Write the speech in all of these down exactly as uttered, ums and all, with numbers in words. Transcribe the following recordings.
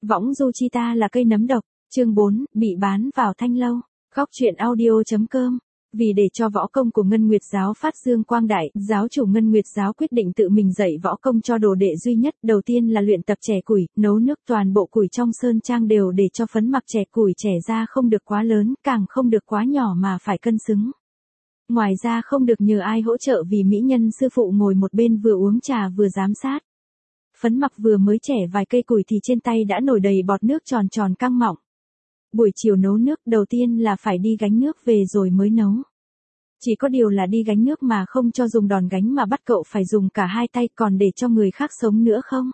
Võng du chi ta là cây nấm độc, chương bốn, bị bán vào thanh lâu. Góc truyện audio chấm com. Vì để cho võ công của Ngân Nguyệt giáo phát dương quang đại, giáo chủ Ngân Nguyệt giáo quyết định tự mình dạy võ công cho đồ đệ duy nhất. Đầu tiên là luyện tập chẻ củi, nấu nước, toàn bộ củi trong sơn trang đều để cho phấn mặc chẻ củi chẻ ra không được quá lớn, càng không được quá nhỏ mà phải cân xứng. Ngoài ra không được nhờ ai hỗ trợ vì mỹ nhân sư phụ ngồi một bên vừa uống trà vừa giám sát. Phấn mặc vừa mới chẻ vài cây củi thì trên tay đã nổi đầy bọt nước tròn tròn căng mọng. Buổi chiều nấu nước đầu tiên là phải đi gánh nước về rồi mới nấu. Chỉ có điều là đi gánh nước mà không cho dùng đòn gánh mà bắt cậu phải dùng cả hai tay còn để cho người khác sống nữa không.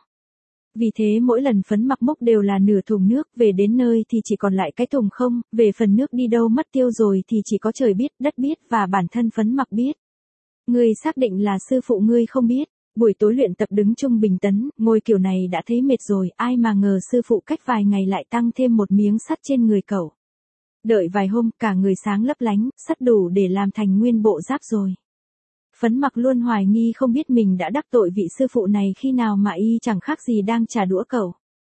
Vì thế mỗi lần phấn mặc múc đều là nửa thùng nước, về đến nơi thì chỉ còn lại cái thùng không, về phần nước đi đâu mất tiêu rồi thì chỉ có trời biết, đất biết và bản thân phấn mặc biết. Ngươi xác định là sư phụ ngươi không biết. Buổi tối luyện tập đứng chung bình tấn, ngồi kiểu này đã thấy mệt rồi, ai mà ngờ sư phụ cách vài ngày lại tăng thêm một miếng sắt trên người cậu. Đợi vài hôm, cả người sáng lấp lánh, sắt đủ để làm thành nguyên bộ giáp rồi. Phấn mặc luôn hoài nghi không biết mình đã đắc tội vị sư phụ này khi nào mà y chẳng khác gì đang trả đũa cậu.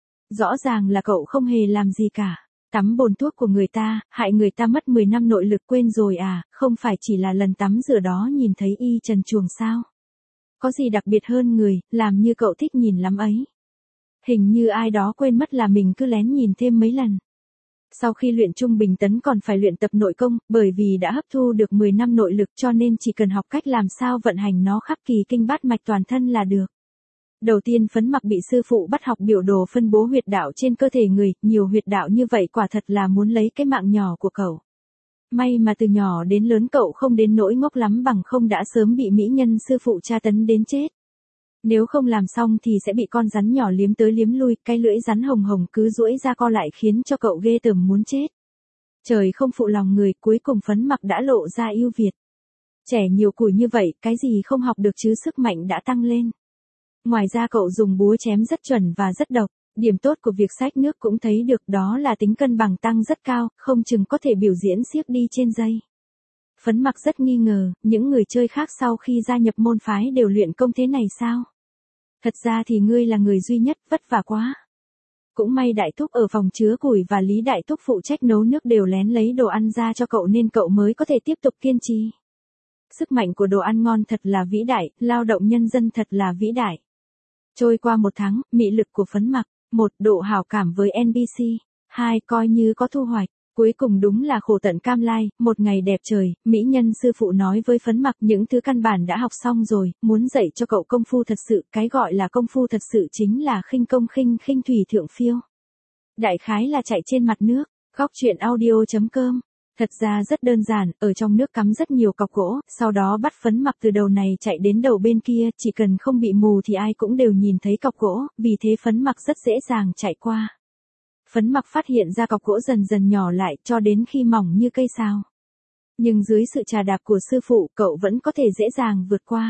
Rõ ràng là cậu không hề làm gì cả. Tắm bồn thuốc của người ta, hại người ta mất mười năm nội lực quên rồi à, không phải chỉ là lần tắm rửa đó nhìn thấy y trần truồng sao. Có gì đặc biệt hơn người, làm như cậu thích nhìn lắm ấy. Hình như ai đó quên mất là mình cứ lén nhìn thêm mấy lần. Sau khi luyện trung bình tấn còn phải luyện tập nội công, bởi vì đã hấp thu được mười năm nội lực cho nên chỉ cần học cách làm sao vận hành nó khắp kỳ kinh bát mạch toàn thân là được. Đầu tiên phấn mặc bị sư phụ bắt học biểu đồ phân bố huyệt đạo trên cơ thể người, nhiều huyệt đạo như vậy quả thật là muốn lấy cái mạng nhỏ của cậu. May mà từ nhỏ đến lớn cậu không đến nỗi ngốc lắm, bằng không đã sớm bị mỹ nhân sư phụ tra tấn đến chết. Nếu không làm xong thì sẽ bị con rắn nhỏ liếm tới liếm lui, cái lưỡi rắn hồng hồng cứ duỗi ra co lại khiến cho cậu ghê tởm muốn chết. Trời không phụ lòng người, cuối cùng phấn mặc đã lộ ra ưu việt. Trẻ nhiều củi như vậy, cái gì không học được chứ sức mạnh đã tăng lên. Ngoài ra cậu dùng búa chém rất chuẩn và rất độc. Điểm tốt của việc xách nước cũng thấy được, đó là tính cân bằng tăng rất cao, không chừng có thể biểu diễn xiếc đi trên dây. Phấn mặc rất nghi ngờ, những người chơi khác sau khi gia nhập môn phái đều luyện công thế này sao? Thật ra thì ngươi là người duy nhất, vất vả quá. Cũng may Đại Thúc ở phòng chứa củi và Lý Đại Thúc phụ trách nấu nước đều lén lấy đồ ăn ra cho cậu nên cậu mới có thể tiếp tục kiên trì. Sức mạnh của đồ ăn ngon thật là vĩ đại, lao động nhân dân thật là vĩ đại. Trôi qua một tháng, mị lực của phấn mặc. Một, độ hảo cảm với en pê xê. Hai, coi như có thu hoạch. Cuối cùng đúng là khổ tận cam lai, một ngày đẹp trời, mỹ nhân sư phụ nói với phấn mặc những thứ căn bản đã học xong rồi, muốn dạy cho cậu công phu thật sự, cái gọi là công phu thật sự chính là khinh công khinh khinh thủy thượng phiêu. Đại khái là chạy trên mặt nước. Góc truyện audio chấm com. Thật ra rất đơn giản, ở trong nước cắm rất nhiều cọc gỗ, sau đó bắt phấn mặc từ đầu này chạy đến đầu bên kia, chỉ cần không bị mù thì ai cũng đều nhìn thấy cọc gỗ, vì thế phấn mặc rất dễ dàng chạy qua. Phấn mặc phát hiện ra cọc gỗ dần dần nhỏ lại cho đến khi mỏng như cây sào. Nhưng dưới sự trà đạp của sư phụ, cậu vẫn có thể dễ dàng vượt qua.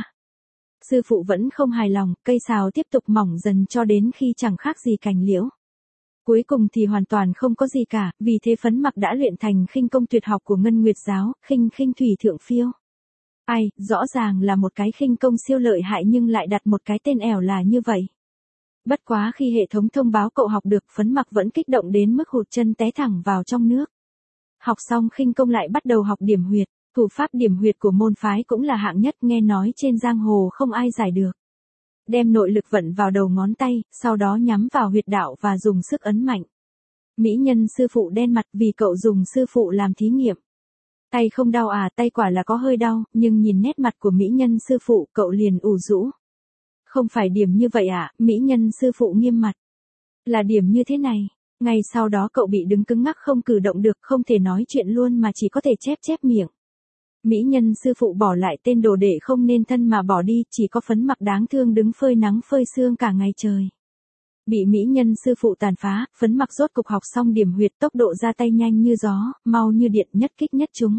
Sư phụ vẫn không hài lòng, cây sào tiếp tục mỏng dần cho đến khi chẳng khác gì cành liễu. Cuối cùng thì hoàn toàn không có gì cả, vì thế phấn mặc đã luyện thành khinh công tuyệt học của Ngân Nguyệt giáo, khinh khinh thủy thượng phiêu. Ai, rõ ràng là một cái khinh công siêu lợi hại nhưng lại đặt một cái tên ẻo là như vậy. Bất quá khi hệ thống thông báo cậu học được, phấn mặc vẫn kích động đến mức hụt chân té thẳng vào trong nước. Học xong khinh công lại bắt đầu học điểm huyệt, thủ pháp điểm huyệt của môn phái cũng là hạng nhất, nghe nói trên giang hồ không ai giải được. Đem nội lực vận vào đầu ngón tay, sau đó nhắm vào huyệt đạo và dùng sức ấn mạnh. Mỹ nhân sư phụ đen mặt vì cậu dùng sư phụ làm thí nghiệm. Tay không đau à, tay quả là có hơi đau, nhưng nhìn nét mặt của mỹ nhân sư phụ cậu liền ủ rũ. Không phải điểm như vậy à, mỹ nhân sư phụ nghiêm mặt. Là điểm như thế này. Ngay sau đó cậu bị đứng cứng ngắc không cử động được, không thể nói chuyện luôn mà chỉ có thể chép chép miệng. Mỹ nhân sư phụ bỏ lại tên đồ đệ không nên thân mà bỏ đi, chỉ có phấn mặc đáng thương đứng phơi nắng phơi sương cả ngày trời. Bị mỹ nhân sư phụ tàn phá, phấn mặc rốt cục học xong điểm huyệt, tốc độ ra tay nhanh như gió, mau như điện, nhất kích nhất trúng.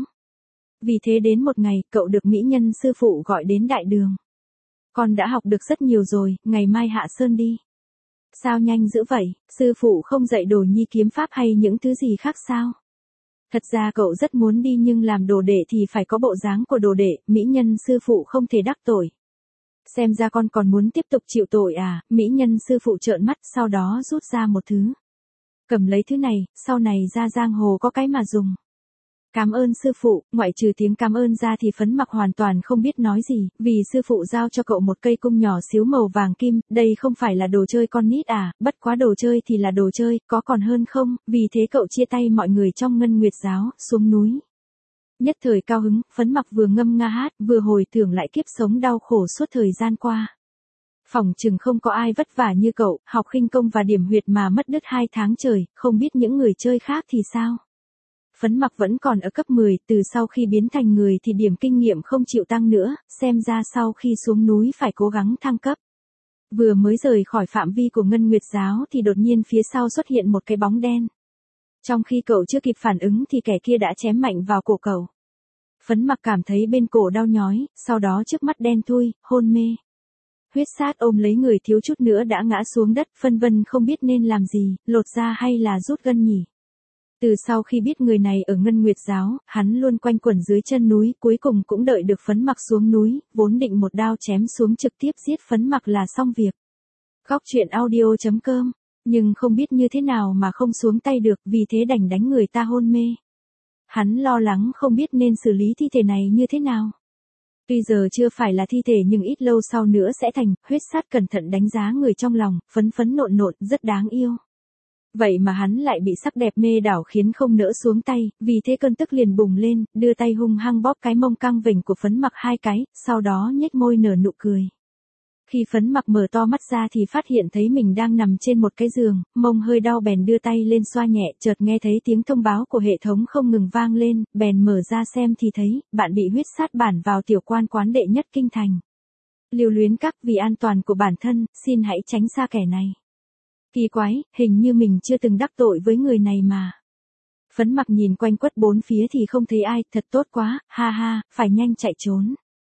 Vì thế đến một ngày, cậu được mỹ nhân sư phụ gọi đến đại đường. Con đã học được rất nhiều rồi, ngày mai hạ sơn đi. Sao nhanh dữ vậy, sư phụ không dạy đồ nhi kiếm pháp hay những thứ gì khác sao? Thật ra cậu rất muốn đi nhưng làm đồ đệ thì phải có bộ dáng của đồ đệ, mỹ nhân sư phụ không thể đắc tội. Xem ra con còn muốn tiếp tục chịu tội à, mỹ nhân sư phụ trợn mắt sau đó rút ra một thứ. Cầm lấy thứ này, sau này ra giang hồ có cái mà dùng. Cảm ơn sư phụ, ngoại trừ tiếng cảm ơn ra thì Phấn Mặc hoàn toàn không biết nói gì, vì sư phụ giao cho cậu một cây cung nhỏ xíu màu vàng kim, đây không phải là đồ chơi con nít à, bất quá đồ chơi thì là đồ chơi, có còn hơn không, vì thế cậu chia tay mọi người trong Ngân Nguyệt giáo, xuống núi. Nhất thời cao hứng, Phấn Mặc vừa ngâm nga hát, vừa hồi tưởng lại kiếp sống đau khổ suốt thời gian qua. Phỏng chừng không có ai vất vả như cậu, học khinh công và điểm huyệt mà mất đứt hai tháng trời, không biết những người chơi khác thì sao. Phấn Mặc vẫn còn ở cấp mười, từ sau khi biến thành người thì điểm kinh nghiệm không chịu tăng nữa, xem ra sau khi xuống núi phải cố gắng thăng cấp. Vừa mới rời khỏi phạm vi của Ngân Nguyệt giáo thì đột nhiên phía sau xuất hiện một cái bóng đen. Trong khi cậu chưa kịp phản ứng thì kẻ kia đã chém mạnh vào cổ cậu. Phấn Mặc cảm thấy bên cổ đau nhói, sau đó trước mắt đen thui, hôn mê. Huyết sát ôm lấy người thiếu chút nữa đã ngã xuống đất, phân vân không biết nên làm gì, lột da hay là rút gân nhỉ. Từ sau khi biết người này ở Ngân Nguyệt giáo, hắn luôn quanh quẩn dưới chân núi, cuối cùng cũng đợi được Phấn Mặc xuống núi, vốn định một đao chém xuống trực tiếp giết Phấn Mặc là xong việc. Góc truyện audio chấm com, nhưng không biết như thế nào mà không xuống tay được, vì thế đành đánh người ta hôn mê. Hắn lo lắng không biết nên xử lý thi thể này như thế nào. Tuy giờ chưa phải là thi thể nhưng ít lâu sau nữa sẽ thành, huyết sát cẩn thận đánh giá người trong lòng, phấn phấn nộn nộn, rất đáng yêu. Vậy mà hắn lại bị sắc đẹp mê đảo khiến không nỡ xuống tay, vì thế cơn tức liền bùng lên, đưa tay hung hăng bóp cái mông căng vểnh của Phấn Mặc hai cái, sau đó nhếch môi nở nụ cười. Khi Phấn Mặc mở to mắt ra thì phát hiện thấy mình đang nằm trên một cái giường, mông hơi đau bèn đưa tay lên xoa nhẹ, chợt nghe thấy tiếng thông báo của hệ thống không ngừng vang lên, bèn mở ra xem thì thấy, bạn bị huyết sát bản vào tiểu quan quán đệ nhất kinh thành. Lưu Luyến Các, vì an toàn của bản thân, xin hãy tránh xa kẻ này. Kỳ quái, hình như mình chưa từng đắc tội với người này mà. Phấn Mặc nhìn quanh quất bốn phía thì không thấy ai, thật tốt quá, ha ha, phải nhanh chạy trốn.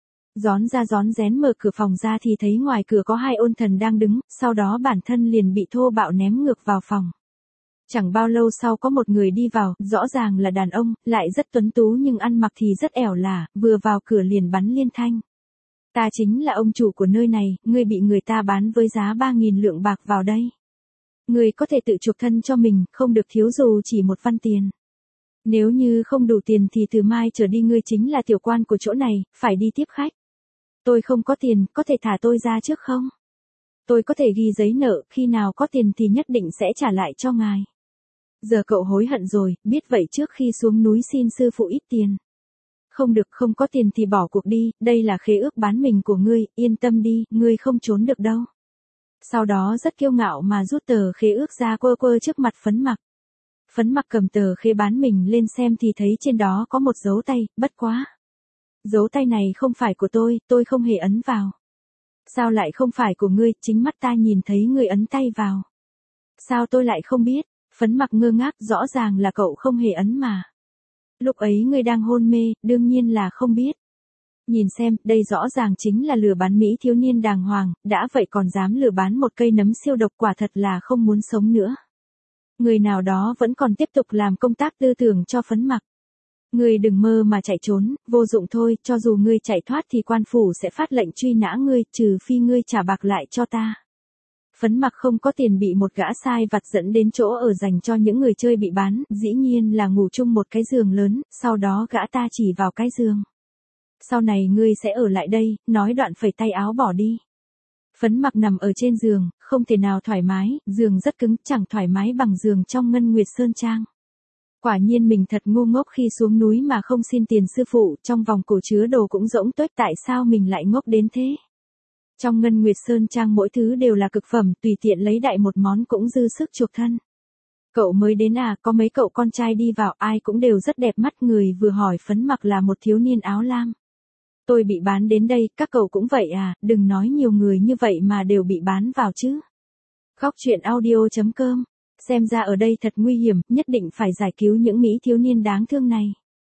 Rón ra rón rén mở cửa phòng ra thì thấy ngoài cửa có hai ôn thần đang đứng, sau đó bản thân liền bị thô bạo ném ngược vào phòng. Chẳng bao lâu sau có một người đi vào, rõ ràng là đàn ông, lại rất tuấn tú nhưng ăn mặc thì rất ẻo lả, vừa vào cửa liền bắn liên thanh. Ta chính là ông chủ của nơi này, ngươi bị người ta bán với giá ba nghìn lượng bạc vào đây. Ngươi có thể tự chuộc thân cho mình, không được thiếu dù chỉ một văn tiền. Nếu như không đủ tiền thì từ mai trở đi ngươi chính là tiểu quan của chỗ này, phải đi tiếp khách. Tôi không có tiền, có thể thả tôi ra trước không? Tôi có thể ghi giấy nợ, khi nào có tiền thì nhất định sẽ trả lại cho ngài. Giờ cậu hối hận rồi, biết vậy trước khi xuống núi xin sư phụ ít tiền. Không được, không có tiền thì bỏ cuộc đi, đây là khế ước bán mình của ngươi, yên tâm đi, ngươi không trốn được đâu. Sau đó rất kiêu ngạo mà rút tờ khế ước ra quơ quơ trước mặt Phấn Mặc. Phấn Mặc cầm tờ khế bán mình lên xem thì thấy trên đó có một dấu tay, bất quá. Dấu tay này không phải của tôi, tôi không hề ấn vào. Sao lại không phải của ngươi, chính mắt ta nhìn thấy ngươi ấn tay vào. Sao tôi lại không biết, Phấn Mặc ngơ ngác, rõ ràng là cậu không hề ấn mà. Lúc ấy ngươi đang hôn mê, đương nhiên là không biết. Nhìn xem, đây rõ ràng chính là lừa bán mỹ thiếu niên đàng hoàng, đã vậy còn dám lừa bán một cây nấm siêu độc, quả thật là không muốn sống nữa. Người nào đó vẫn còn tiếp tục làm công tác tư tưởng cho Phấn Mặc. Ngươi đừng mơ mà chạy trốn, vô dụng thôi, cho dù ngươi chạy thoát thì quan phủ sẽ phát lệnh truy nã ngươi, trừ phi ngươi trả bạc lại cho ta. Phấn Mặc không có tiền bị một gã sai vặt dẫn đến chỗ ở dành cho những người chơi bị bán, dĩ nhiên là ngủ chung một cái giường lớn, sau đó gã ta chỉ vào cái giường. Sau này ngươi sẽ ở lại đây, nói đoạn phẩy tay áo bỏ đi. Phấn Mặc nằm ở trên giường, không thể nào thoải mái, giường rất cứng, chẳng thoải mái bằng giường trong Ngân Nguyệt Sơn Trang. Quả nhiên mình thật ngu ngốc khi xuống núi mà không xin tiền sư phụ, trong vòng cổ chứa đồ cũng rỗng tuếch, tại sao mình lại ngốc đến thế. Trong Ngân Nguyệt Sơn Trang mỗi thứ đều là cực phẩm, tùy tiện lấy đại một món cũng dư sức chuộc thân. Cậu mới đến à, có mấy cậu con trai đi vào, ai cũng đều rất đẹp mắt, người vừa hỏi Phấn Mặc là một thiếu niên áo lam. Tôi bị bán đến đây, các cậu cũng vậy à, đừng nói nhiều người như vậy mà đều bị bán vào chứ. Góc truyện audio chấm com, xem ra ở đây thật nguy hiểm, nhất định phải giải cứu những mỹ thiếu niên đáng thương này.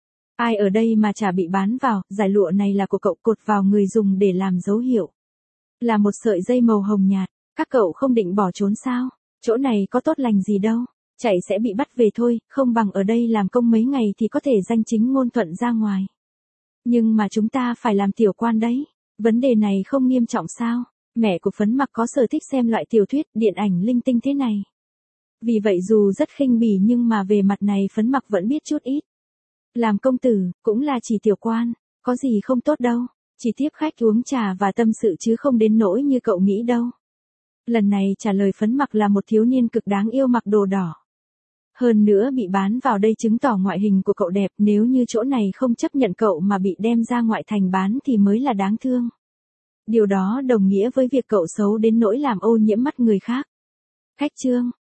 Ai ở đây mà chả bị bán vào, giải lụa này là của cậu, cột vào người dùng để làm dấu hiệu. Là một sợi dây màu hồng nhạt, các cậu không định bỏ trốn sao, chỗ này có tốt lành gì đâu, chạy sẽ bị bắt về thôi, không bằng ở đây làm công mấy ngày thì có thể danh chính ngôn thuận ra ngoài. Nhưng mà chúng ta phải làm tiểu quan đấy, vấn đề này không nghiêm trọng sao? Mẹ của Phấn Mặc có sở thích xem loại tiểu thuyết, điện ảnh linh tinh thế này. Vì vậy dù rất khinh bỉ nhưng mà về mặt này Phấn Mặc vẫn biết chút ít. Làm công tử, cũng là chỉ tiểu quan, có gì không tốt đâu, chỉ tiếp khách uống trà và tâm sự chứ không đến nỗi như cậu nghĩ đâu. Lần này trả lời Phấn Mặc là một thiếu niên cực đáng yêu mặc đồ đỏ. Hơn nữa bị bán vào đây chứng tỏ ngoại hình của cậu đẹp, nếu như chỗ này không chấp nhận cậu mà bị đem ra ngoại thành bán thì mới là đáng thương. Điều đó đồng nghĩa với việc cậu xấu đến nỗi làm ô nhiễm mắt người khác. Khách trương,